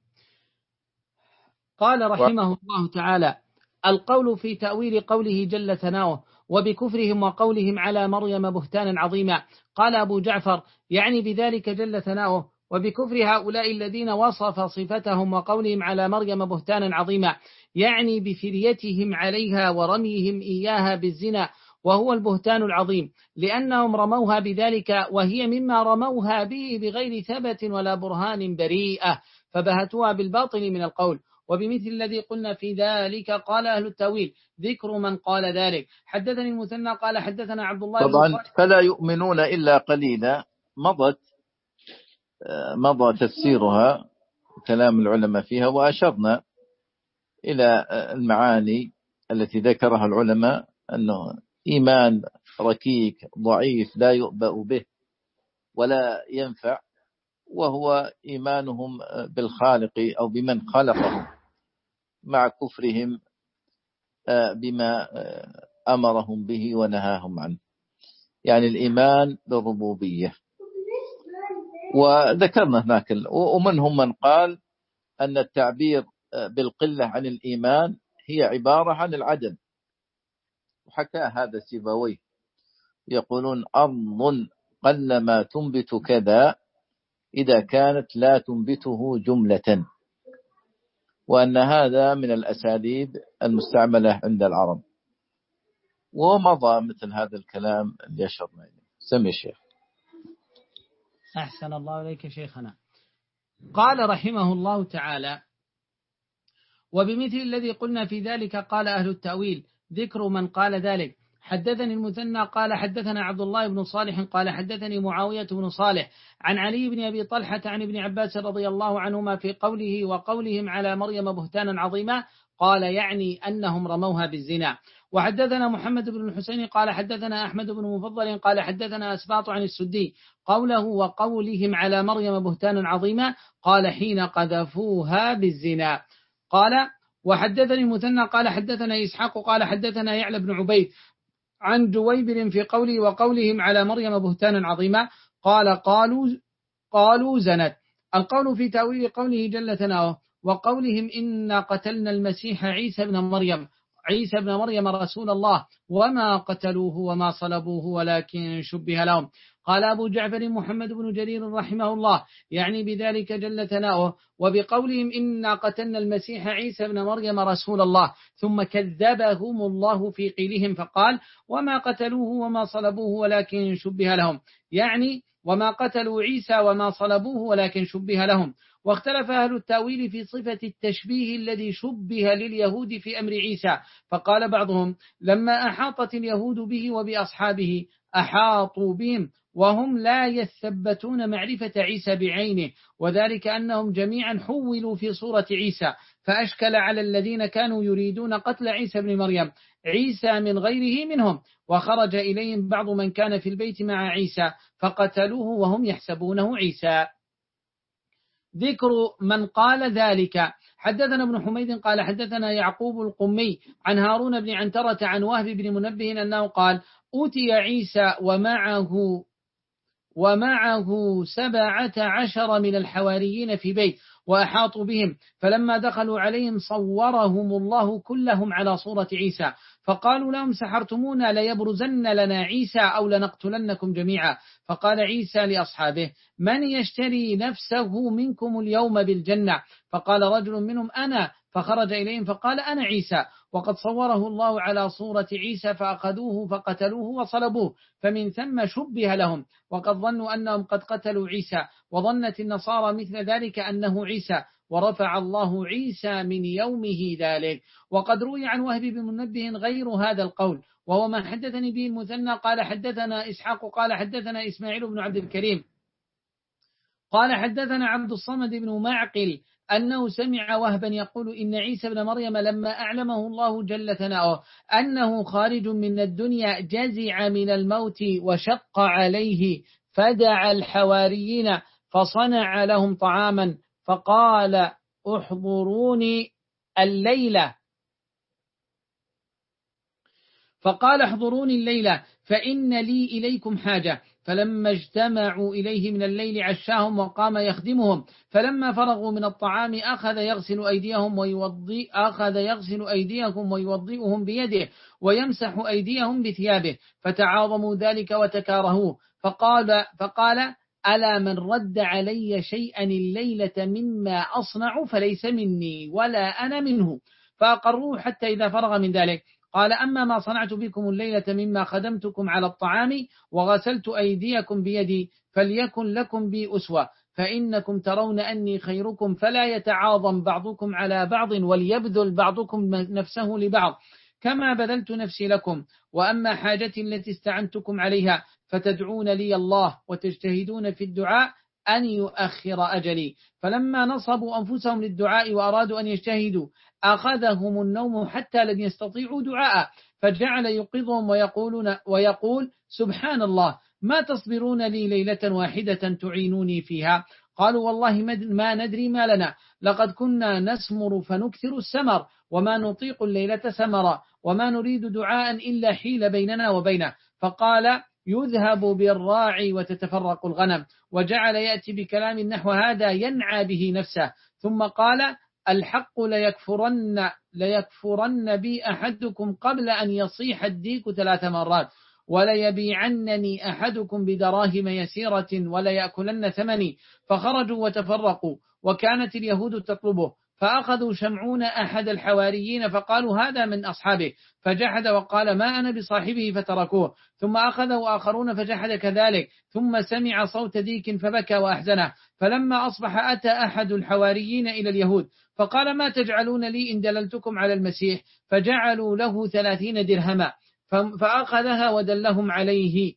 قال رحمه الله تعالى: القول في تأويل قوله جل ثناؤه وبكفرهم وقولهم على مريم بهتانا عظيما. قال أبو جعفر: يعني بذلك جل ثناؤه وبكفر هؤلاء الذين وصف صفتهم وقولهم على مريم بهتانا عظيما، يعني بفريتهم عليها ورميهم إياها بالزنا، وهو البهتان العظيم، لأنهم رموها بذلك وهي مما رموها به بغير ثبت ولا برهان بريئة، فبهتوها بالباطل من القول. وبمثل الذي قلنا في ذلك قال أهل التأويل: ذكر من قال ذلك. حدثني المثنى قال حدثنا عبد الله طبعا بن فلا يؤمنون إلا قليلا، مضت مضى تفسيرها كلام العلماء فيها، وأشرنا إلى المعاني التي ذكرها العلماء، أنه إيمان ركيك ضعيف لا يؤبأ به ولا ينفع، وهو إيمانهم بالخالق أو بمن خلقهم مع كفرهم بما أمرهم به ونهاهم عنه، يعني الإيمان بالربوبية. وذكرنا هناك، ومنهم من قال أن التعبير بالقلة عن الإيمان هي عبارة عن العدم، وحكى هذا سيبويه، يقولون أرض قل ما تنبت كذا إذا كانت لا تنبته جملة، وأن هذا من الأساليب المستعملة عند العرب، ومضى مثل هذا الكلام اللي أشرنا إليه. سمي الشيخ. أحسن الله إليك شيخنا. قال رحمه الله تعالى: وبمثل الذي قلنا في ذلك قال أهل التأويل. ذكر من قال ذلك: حدثني المثنى قال حدثنا عبد الله بن صالح قال حدثني معاوية بن صالح عن علي بن أبي طلحة عن ابن عباس رضي الله عنهما في قوله وقولهم على مريم بهتانا عظيما، قال يعني أنهم رموها بالزنا. وحدثنا محمد بن الحسين قال حدثنا أحمد بن مفضل قال حدثنا أسباط عن السدي قوله وقولهم على مريم بهتانا عظيما، قال حين قذفوها بالزنا. قال وحدثني مثنى قال حدثنا إسحاق قال حدثنا يعلى بن عبيد عن جويبر في قوله وقولهم على مريم بهتانا عظيما، قال قالوا قالوا زنت. القول في تأويل قوله جل ثناؤه وقولهم إنا قتلنا المسيح عيسى بن مريم عيسى بن مريم رسول الله وما قتلوه وما صلبوه ولكن شبه لهم. قال أبو جعفر محمد بن جرير رحمه الله يعني بذلك جل ثناؤه وبقولهم إنا قتلنا المسيح عيسى بن مريم رسول الله، ثم كذبهم الله في قيلهم فقال وما قتلوه وما صلبوه ولكن شبه لهم، يعني وما قتلوا عيسى وما صلبوه ولكن شبه لهم. واختلف أهل التأويل في صفة التشبيه الذي شبه لليهود في أمر عيسى، فقال بعضهم لما أحاطت اليهود به وبأصحابه أحاطوا بهم وهم لا يثبتون معرفة عيسى بعينه، وذلك أنهم جميعا حولوا في صورة عيسى، فأشكل على الذين كانوا يريدون قتل عيسى بن مريم عيسى من غيره منهم، وخرج إليهم بعض من كان في البيت مع عيسى فقتلوه وهم يحسبونه عيسى. ذكر من قال ذلك: حدثنا ابن حميد قال حدثنا يعقوب القمي عن هارون بن عنترة عن وهب بن منبه أنه قال أوتي عيسى ومعه ومعه سبعة عشر من الحواريين في بيت وأحاطوا بهم، فلما دخلوا عليهم صورهم الله كلهم على صورة عيسى، فقالوا لهم سحرتمونا ليبرزن لنا عيسى أو لنقتلنكم جميعا. فقال عيسى لأصحابه من يشتري نفسه منكم اليوم بالجنة؟ فقال رجل منهم أنا، فخرج إليهم فقال أنا عيسى، وقد صوره الله على صورة عيسى فأخذوه فقتلوه وصلبوه، فمن ثم شبه لهم، وقد ظنوا أنهم قد قتلوا عيسى، وظنت النصارى مثل ذلك أنه عيسى، ورفع الله عيسى من يومه ذلك. وقد روي عن وهب بن منبه غير هذا القول، وهو ما حدثني به المثنى قال حدثنا إسحاق قال حدثنا إسماعيل بن عبد الكريم قال حدثنا عبد الصمد بن معقل أنه سمع وهبا يقول إن عيسى بن مريم لما أعلمه الله جل ثناؤه أنه خارج من الدنيا جزع من الموت وشق عليه، فدعا الحواريين فصنع لهم طعاما فقال احضروني الليلة فقال احضروني الليلة فإن لي إليكم حاجة. فلما اجتمعوا إليه من الليل عشاهم وقام يخدمهم، فلما فرغوا من الطعام أخذ يغسل أيديهم ويوضئ أخذ يغسل أيديهم ويوضئهم بيده ويمسح أيديهم بثيابه، فتعاظموا ذلك وتكارهوه، فقال فقال ألا من رد علي شيئا الليلة مما أصنع فليس مني ولا أنا منه، فأقروه حتى إذا فرغ من ذلك قال أما ما صنعت بكم الليلة مما خدمتكم على الطعام وغسلت أيديكم بيدي فليكن لكم بي أسوة، فإنكم ترون أني خيركم فلا يتعاظم بعضكم على بعض وليبذل بعضكم نفسه لبعض كما بذلت نفسي لكم، وأما حاجتي التي استعنتكم عليها فتدعون لي الله وتجتهدون في الدعاء أن يؤخر أجلي. فلما نصبوا أنفسهم للدعاء وأرادوا أن يجتهدوا أخذهم النوم حتى لم يستطيعوا دعاء، فجعل يقظهم ويقولون ويقول سبحان الله ما تصبرون لي ليلة واحدة تعينوني فيها؟ قالوا والله ما ندري ما لنا، لقد كنا نسمر فنكثر السمر وما نطيق الليلة سمرا وما نريد دعاء إلا حيل بيننا وبينه. فقال يذهب بالراعي وتتفرق الغنم، وجعل يأتي بكلام نحو هذا ينعى به نفسه، ثم قال الحق ليكفرن, ليكفرن بي أحدكم قبل أن يصيح الديك ثلاث مرات، وليبيعنني أحدكم بدراهم يسيرة ولا يأكلن ثمني. فخرجوا وتفرقوا، وكانت اليهود تطلبه، فأخذوا شمعون أحد الحواريين فقالوا هذا من أصحابه، فجحد وقال ما أنا بصاحبه فتركوه. ثم أخذوا آخرون فجحد كذلك، ثم سمع صوت ديك فبكى وأحزنه. فلما أصبح أتى أحد الحواريين إلى اليهود فقال ما تجعلون لي إن دللتكم على المسيح؟ فجعلوا له ثلاثين درهما، فأخذها ودلهم عليه،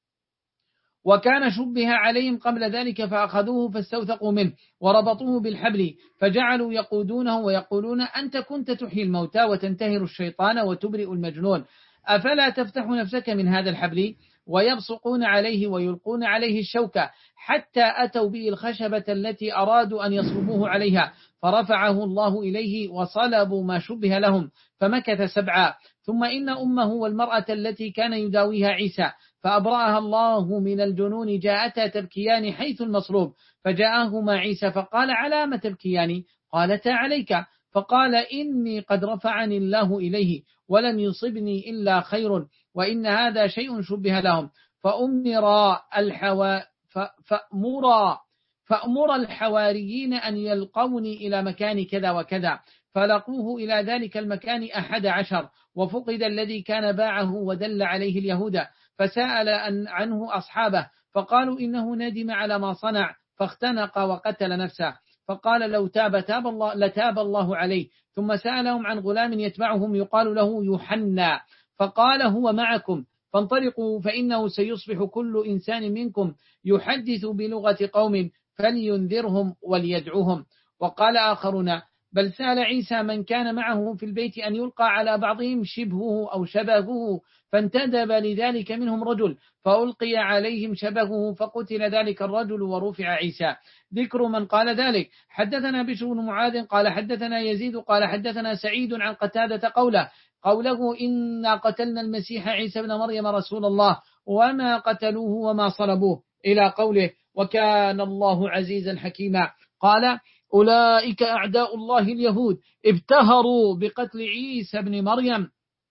وكان شبه عليهم قبل ذلك فأخذوه فاستوثقوا منه وربطوه بالحبل، فجعلوا يقودونه ويقولون أنت كنت تحيي الموتى وتنتهر الشيطان وتبرئ المجنون، أفلا تفتح نفسك من هذا الحبل؟ ويبصقون عليه ويلقون عليه الشوكة حتى أتوا به الخشبة التي أرادوا أن يصلبوه عليها، فرفعه الله إليه وصلبوا ما شبه لهم، فمكث سبعا. ثم إن أمه والمرأة التي كان يداويها عيسى فأبرأها الله من الجنون جاءتا تبكيان حيث المصلوب، فجاءهما عيسى فقال على ما تبكيان؟ قالتا عليك. فقال إني قد رفعني الله إليه ولم يصبني إلا خير، وإن هذا شيء شبه لهم. فأمر الحوا فأمر فأمر الحواريين أن يلقوني إلى مكان كذا وكذا، فلقوه إلى ذلك المكان أحد عشر، وفقد الذي كان باعه ودل عليه اليهود، فسأل عنه أصحابه فقالوا إنه ندم على ما صنع فاختنق وقتل نفسه، فقال لو تاب تاب الله لتاب الله عليه. ثم سألهم عن غلام يتبعهم يقال له يوحنا، فقال هو معكم فانطلقوا فإنه سيصبح كل إنسان منكم يحدث بلغة قوم فلينذرهم وليدعوهم. وقال آخرون بل سأل عيسى من كان معه في البيت أن يلقى على بعضهم شبهه أو شبهه، فانتدب لذلك منهم رجل فألقي عليهم شبهه فقتل ذلك الرجل ورفع عيسى. ذكر من قال ذلك. حدثنا بشر بن معاذ قال حدثنا يزيد قال حدثنا سعيد عن قتادة قوله قوله إنا قتلنا المسيح عيسى بن مريم رسول الله وما قتلوه وما صلبوه إلى قوله وكان الله عزيزا حكيما. قال أولئك أعداء الله اليهود ابتهروا بقتل عيسى بن مريم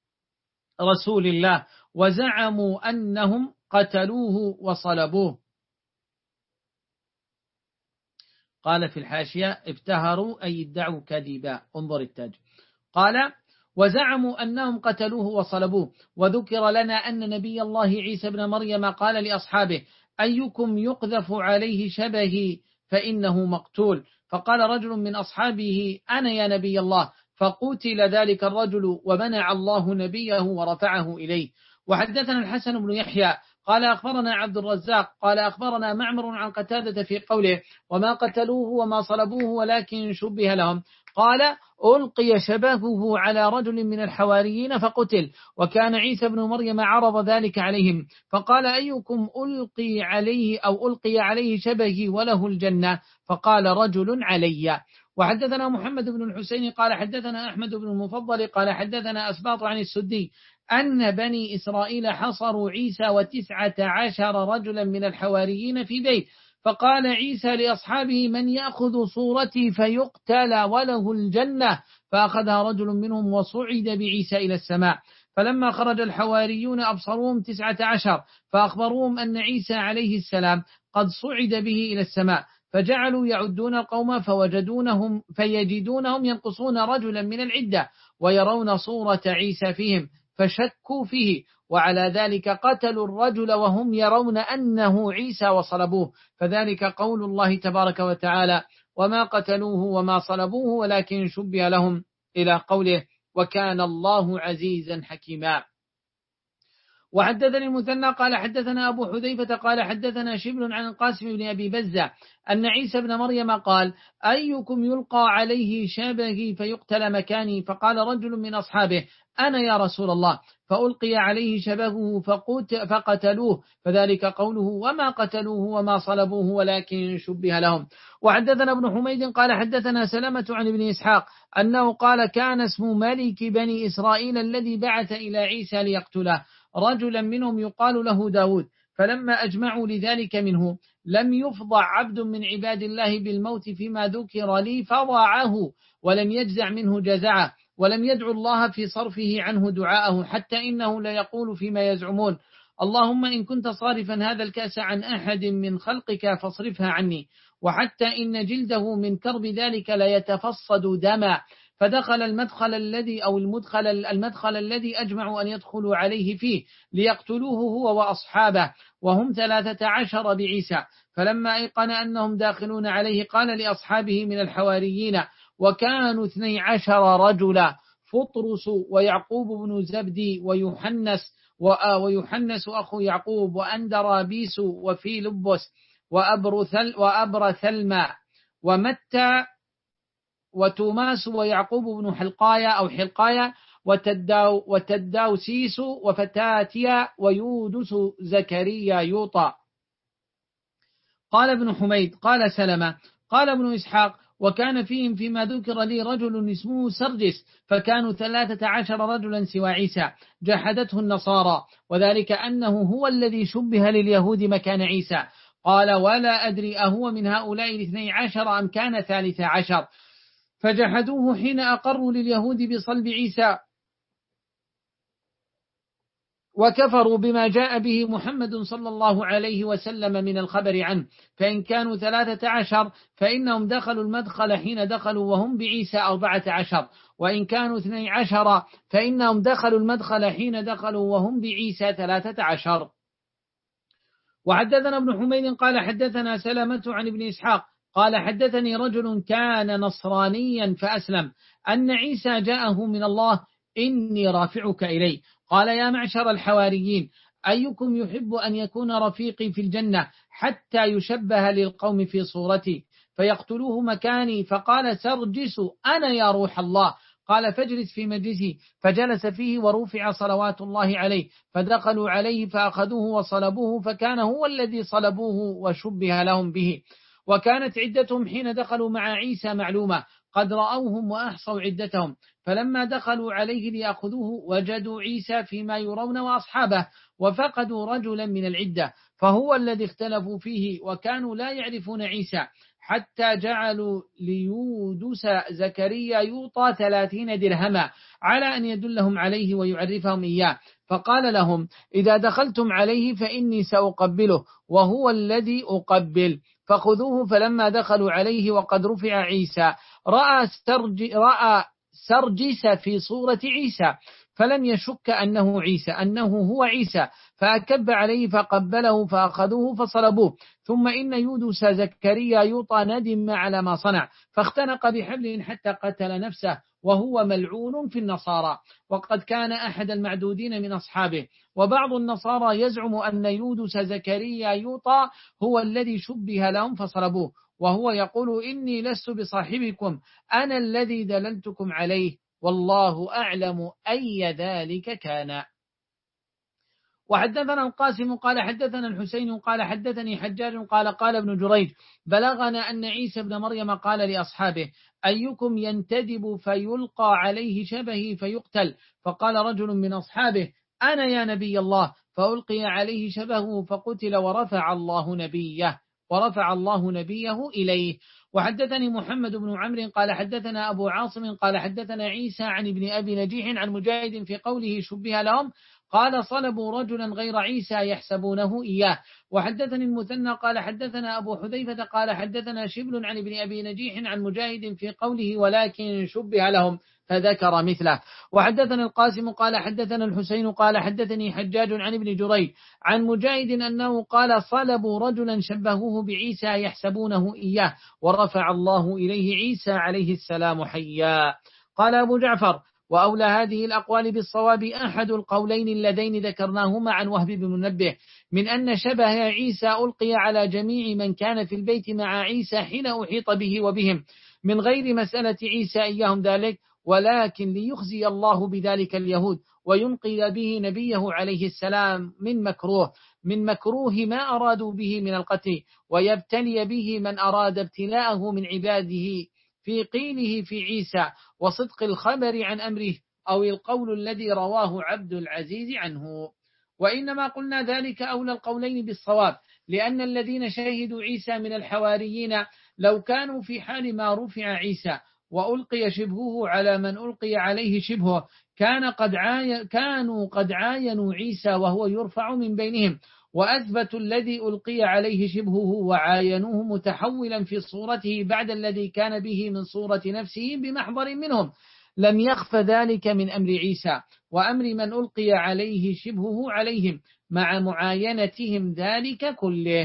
رسول الله وزعموا أنهم قتلوه وصلبوه. قال في الحاشية ابتهروا أي ادعوا كذبا، انظر التاج. قال وزعموا أنهم قتلوه وصلبوه. وذكر لنا أن نبي الله عيسى بن مريم قال لأصحابه أيكم يقذف عليه شبهي فإنه مقتول، فقال رجل من أصحابه أنا يا نبي الله، فقتل ذلك الرجل ومنع الله نبيه ورفعه إليه. وحدثنا الحسن بن يحيى قال أخبرنا عبد الرزاق قال أخبرنا معمر عن قتادة في قوله وما قتلوه وما صلبوه ولكن شبه لهم. قال ألقي شبهه على رجل من الحواريين فقتل، وكان عيسى بن مريم عرض ذلك عليهم فقال أيكم ألقي عليه أو ألقي عليه شبهي وله الجنة؟ فقال رجل علي. وحدثنا محمد بن الحسين قال حدثنا أحمد بن المفضل قال حدثنا أسباط عن السدي أن بني إسرائيل حصروا عيسى وتسعة عشر رجلا من الحواريين في بيت، فقال عيسى لأصحابه من يأخذ صورتي فيقتل وله الجنة، فأخذها رجل منهم وصعد بعيسى إلى السماء. فلما خرج الحواريون أبصروهم تسعة عشر فأخبروهم أن عيسى عليه السلام قد صعد به إلى السماء، فجعلوا يعدون القوم فوجدونهم فيجدونهم ينقصون رجلا من العدة ويرون صورة عيسى فيهم فشكوا فيه، وعلى ذلك قتلوا الرجل وهم يرون أنه عيسى وصلبوه، فذلك قول الله تبارك وتعالى وما قتلوه وما صلبوه ولكن شبه لهم إلى قوله وكان الله عزيزا حكيما. وحدثني المثنى قال حدثنا أبو حذيفة قال حدثنا شبل عن القاسم بن أبي بزة أن عيسى بن مريم قال أيكم يلقى عليه شبهي فيقتل مكاني؟ فقال رجل من أصحابه أنا يا رسول الله، فألقي عليه شبهه فقتلوه، فذلك قوله وما قتلوه وما صلبوه ولكن شبه لهم. وحدثنا ابن حميد قال حدثنا سلمة عن ابن إسحاق أنه قال كان اسم ملك بني إسرائيل الذي بعث إلى عيسى ليقتله رجلا منهم يقال له داود، فلما أجمعوا لذلك منه لم يفضع عبد من عباد الله بالموت فيما ذكر لي فضعه، ولم يجزع منه جزعه، ولم يدعو الله في صرفه عنه دعاءه، حتى إنه لا يقول فيما يزعمون اللهم إن كنت صارفا هذا الكأس عن أحد من خلقك فاصرفها عني، وحتى إن جلده من كرب ذلك لا يتفصد دما. فدخل المدخل الذي أو المدخل المدخل الذي أجمعوا أن يدخلوا عليه فيه ليقتلوه هو وأصحابه، وهم ثلاثة عشر بعيسى. فلما أيقن أنهم داخلون عليه قال لأصحابه من الحواريين، وكانوا اثني عشر رجلا، فطرس ويعقوب بن زبدي ويوحنس ويوحنس أخو يعقوب وأندرابيس وفيلبس وأبرثل وأبرثلما ومتى وتوماس ويعقوب بن حلقايا أو حلقايا وتداو وتداوسيس وفتاتيا ويودس زكريا يوطا. قال ابن حميد قال سلمة قال ابن إسحاق وكان فيهم فيما ذكر لي رجل اسمه سرجس، فكانوا ثلاثة عشر رجلا سوى عيسى، جحدته النصارى، وذلك أنه هو الذي شبه لليهود مكان عيسى. قال ولا أدري أهو من هؤلاء الاثني عشر أم كان ثالث عشر، فجحدوه حين أقروا لليهود بصلب عيسى، وكفروا بما جاء به محمد صلى الله عليه وسلم من الخبر عنه. فإن كانوا ثلاثة عشر فإنهم دخلوا المدخل حين دخلوا وهم بعيسى أربعة عشر، وإن كانوا اثني عشر فإنهم دخلوا المدخل حين دخلوا وهم بعيسى ثلاثة عشر. وحدثنا ابن حميد قال حدثنا سلمة عن ابن إسحاق قال حدثني رجل كان نصرانيا فأسلم أن عيسى جاءه من الله إني رافعك إلي. قال يا معشر الحواريين أيكم يحب أن يكون رفيقي في الجنة حتى يشبه للقوم في صورتي فيقتلوه مكاني؟ فقال سرجس أنا يا روح الله. قال فاجلس في مجلسي، فجلس فيه ورفع صلوات الله عليه، فدخلوا عليه فأخذوه وصلبوه، فكان هو الذي صلبوه وشبه لهم به. وكانت عدتهم حين دخلوا مع عيسى معلومة، قد رأوهم وأحصوا عدتهم، فلما دخلوا عليه ليأخذوه وجدوا عيسى فيما يرون وأصحابه، وفقدوا رجلا من العدة فهو الذي اختلفوا فيه، وكانوا لا يعرفون عيسى، حتى جعلوا ليودس زكريا يوطى ثلاثين درهما على أن يدلهم عليه ويعرفهم إياه. فقال لهم إذا دخلتم عليه فإني سأقبله وهو الذي أقبل، فخذوه. فلما دخلوا عليه وقد رفع عيسى رأى, سرج رأى سرجس في صورة عيسى، فلم يشك أنه عيسى أنه هو عيسى، فأكب عليه فقبله فأخذوه فصلبوه. ثم إن يودس زكريا يوطى ندم على ما صنع، فاختنق بحبل حتى قتل نفسه، وهو ملعون في النصارى، وقد كان أحد المعدودين من أصحابه. وبعض النصارى يزعم أن يودس زكريا يوطى هو الذي شبه لهم فصلبوه، وهو يقول إني لست بصاحبكم أنا الذي دللتكم عليه، والله أعلم أي ذلك كان. وحدثنا القاسم قال حدثنا الحسين قال حدثني حجاج قال قال ابن جريج بلغنا أن عيسى بن مريم قال لأصحابه أيكم ينتدب فيلقى عليه شبهي فيقتل؟ فقال رجل من أصحابه أنا يا نبي الله، فألقي عليه شبهه فقتل ورفع الله نبيه ورفع الله نبيه إليه. وحدثني محمد بن عمرو قال حدثنا أبو عاصم قال حدثنا عيسى عن ابن أبي نجيح عن مجاهد في قوله شبه لهم قال صلبوا رجلا غير عيسى يحسبونه إياه. وحدثني المثنى قال حدثنا أبو حذيفة قال حدثنا شبل عن ابن أبي نجيح عن مجاهد في قوله ولكن شبه لهم فذكر مثله. وحدثنا القاسم قال حدثنا الحسين قال حدثني حجاج عن ابن جريج عن مجاهد أنه قال صلبوا رجلا شبهوه بعيسى يحسبونه إياه ورفع الله إليه عيسى عليه السلام حيا. قال أبو جعفر وأولى هذه الأقوال بالصواب أحد القولين اللذين ذكرناهما عن وهب بن منبه من أن شبه عيسى ألقي على جميع من كان في البيت مع عيسى حين أحيط به وبهم، من غير مسألة عيسى إياهم ذلك، ولكن ليخزي الله بذلك اليهود وينقذ به نبيه عليه السلام من مكروه من مكروه ما أرادوا به من القتل، ويبتلي به من أراد ابتلاءه من عباده في قيله في عيسى وصدق الخبر عن أمره أو القول الذي رواه عبد العزيز عنه. وإنما قلنا ذلك أولى القولين بالصواب، لأن الذين شهدوا عيسى من الحواريين لو كانوا في حال ما رفع عيسى وألقي شبهه على من ألقي عليه شبهه كان قد عاي كانوا قد عاينوا عيسى وهو يرفع من بينهم، وأثبتوا الذي ألقي عليه شبهه وعاينوه متحولا في صورته بعد الذي كان به من صورة نفسه بمحضر منهم. لم يخف ذلك من أمر عيسى وأمر من ألقي عليه شبهه عليهم مع معاينتهم ذلك كله،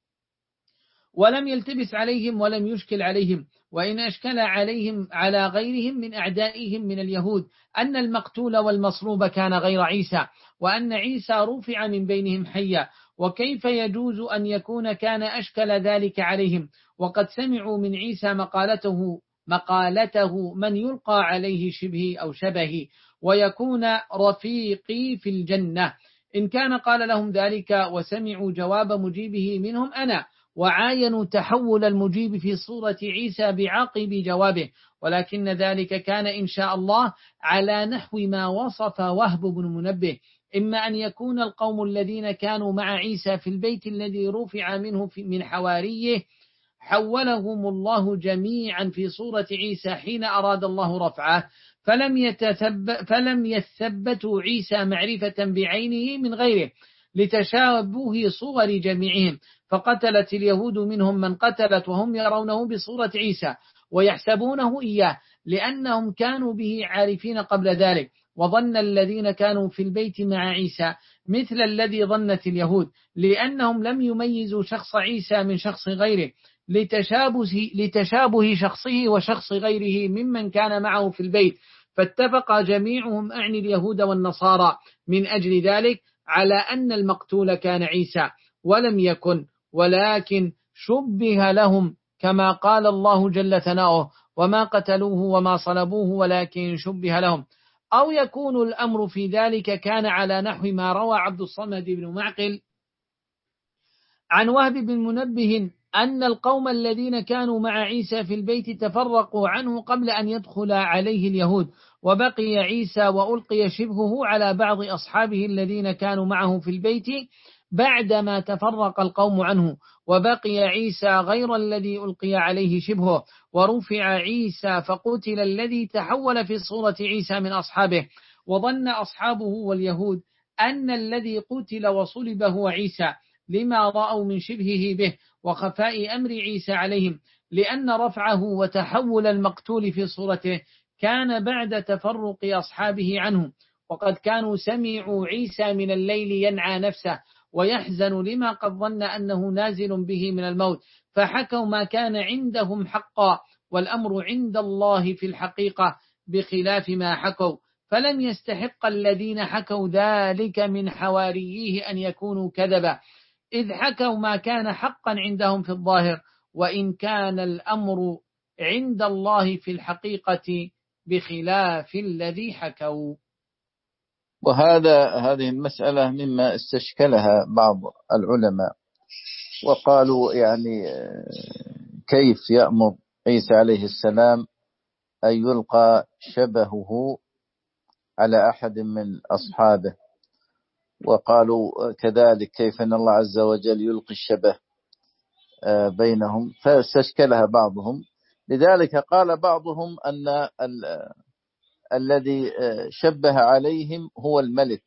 ولم يلتبس عليهم ولم يشكل عليهم، وإن أشكل عليهم على غيرهم من أعدائهم من اليهود أن المقتول والمصلوب كان غير عيسى، وأن عيسى رفع من بينهم حيا، وكيف يجوز أن يكون كان أشكل ذلك عليهم وقد سمعوا من عيسى مقالته مقالته من يلقى عليه شبه أو شبهي ويكون رفيقي في الجنة. إن كان قال لهم ذلك وسمعوا جواب مجيبه منهم أنا، وعاينوا تحول المجيب في صورة عيسى بعقب جوابه، ولكن ذلك كان إن شاء الله على نحو ما وصف وهب بن منبه، إما أن يكون القوم الذين كانوا مع عيسى في البيت الذي رفع منه من حواريه حولهم الله جميعا في صورة عيسى حين أراد الله رفعه، فلم يتثبت فلم يثبتوا عيسى معرفة بعينه من غيره لتشابه صور جميعهم، فقتلت اليهود منهم من قتلت وهم يرونه بصورة عيسى ويحسبونه إياه لأنهم كانوا به عارفين قبل ذلك، وظن الذين كانوا في البيت مع عيسى مثل الذي ظنت اليهود لأنهم لم يميزوا شخص عيسى من شخص غيره لتشابه, لتشابه شخصه وشخص غيره ممن كان معه في البيت، فاتفق جميعهم أعني اليهود والنصارى من أجل ذلك على أن المقتول كان عيسى ولم يكن، ولكن شبه لهم كما قال الله جل ثناؤه وما قتلوه وما صلبوه ولكن شبه لهم. أو يكون الأمر في ذلك كان على نحو ما روى عبد الصمد بن معقل عن وهب بن منبه أن القوم الذين كانوا مع عيسى في البيت تفرقوا عنه قبل أن يدخل عليه اليهود، وبقي عيسى وألقي شبهه على بعض أصحابه الذين كانوا معه في البيت بعدما تفرق القوم عنه، وبقي عيسى غير الذي ألقي عليه شبهه، ورفع عيسى فقتل الذي تحول في صورة عيسى من أصحابه، وظن أصحابه واليهود أن الذي قتل وصلب هو عيسى لما رأوا من شبهه به وخفاء أمر عيسى عليهم، لأن رفعه وتحول المقتول في صورته كان بعد تفرق أصحابه عنه، وقد كانوا سمعوا عيسى من الليل ينعى نفسه ويحزن لما قد ظن أنه نازل به من الموت، فحكوا ما كان عندهم حقا، والأمر عند الله في الحقيقة بخلاف ما حكوا، فلم يستحق الذين حكوا ذلك من حواريه أن يكونوا كذبا، إذ حكوا ما كان حقا عندهم في الظاهر، وإن كان الأمر عند الله في الحقيقة بخلاف الذي حكوا. وهذا هذه المسألة مما استشكلها بعض العلماء، وقالوا يعني كيف يأمر عيسى عليه السلام أن يلقى شبهه على أحد من أصحابه، وقالوا كذلك كيف أن الله عز وجل يلقي الشبه بينهم، فاستشكلها بعضهم. لذلك قال بعضهم أن ال الذي شبه عليهم هو الملك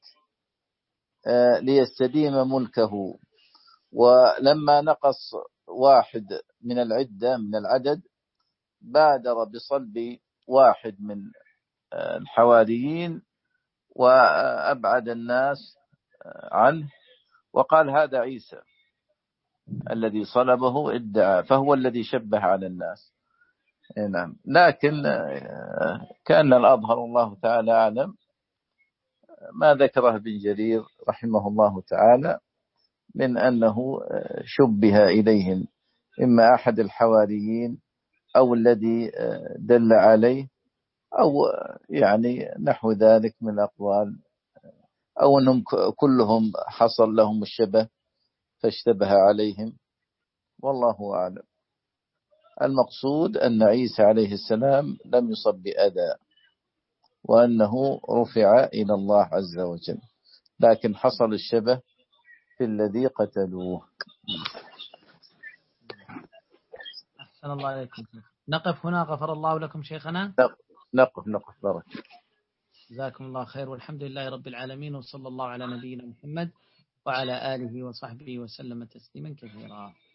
ليستديم ملكه، ولما نقص واحد من العدة من العدد بادر بصلب واحد من الحواريين وأبعد الناس عنه، وقال هذا عيسى الذي صلبه ادعى، فهو الذي شبه على الناس. نعم، لكن كأن الأظهر الله تعالى أعلم ما ذكره ابن جرير رحمه الله تعالى من أنه شبه إليهم إما أحد الحواريين أو الذي دل عليه أو يعني نحو ذلك من الأقوال، أو أنهم كلهم حصل لهم الشبه فاشتبه عليهم، والله أعلم. المقصود أن عيسى عليه السلام لم يصب بأذى، وأنه رفع إلى الله عز وجل، لكن حصل الشبه في الذي قتلوه. أحسن الله عليكم. نقف هنا، غفر الله لكم شيخنا. نقف نقف بارك. جزاكم الله خير، والحمد لله رب العالمين، وصلى الله على نبينا محمد وعلى آله وصحبه وسلم تسليما كثيرا.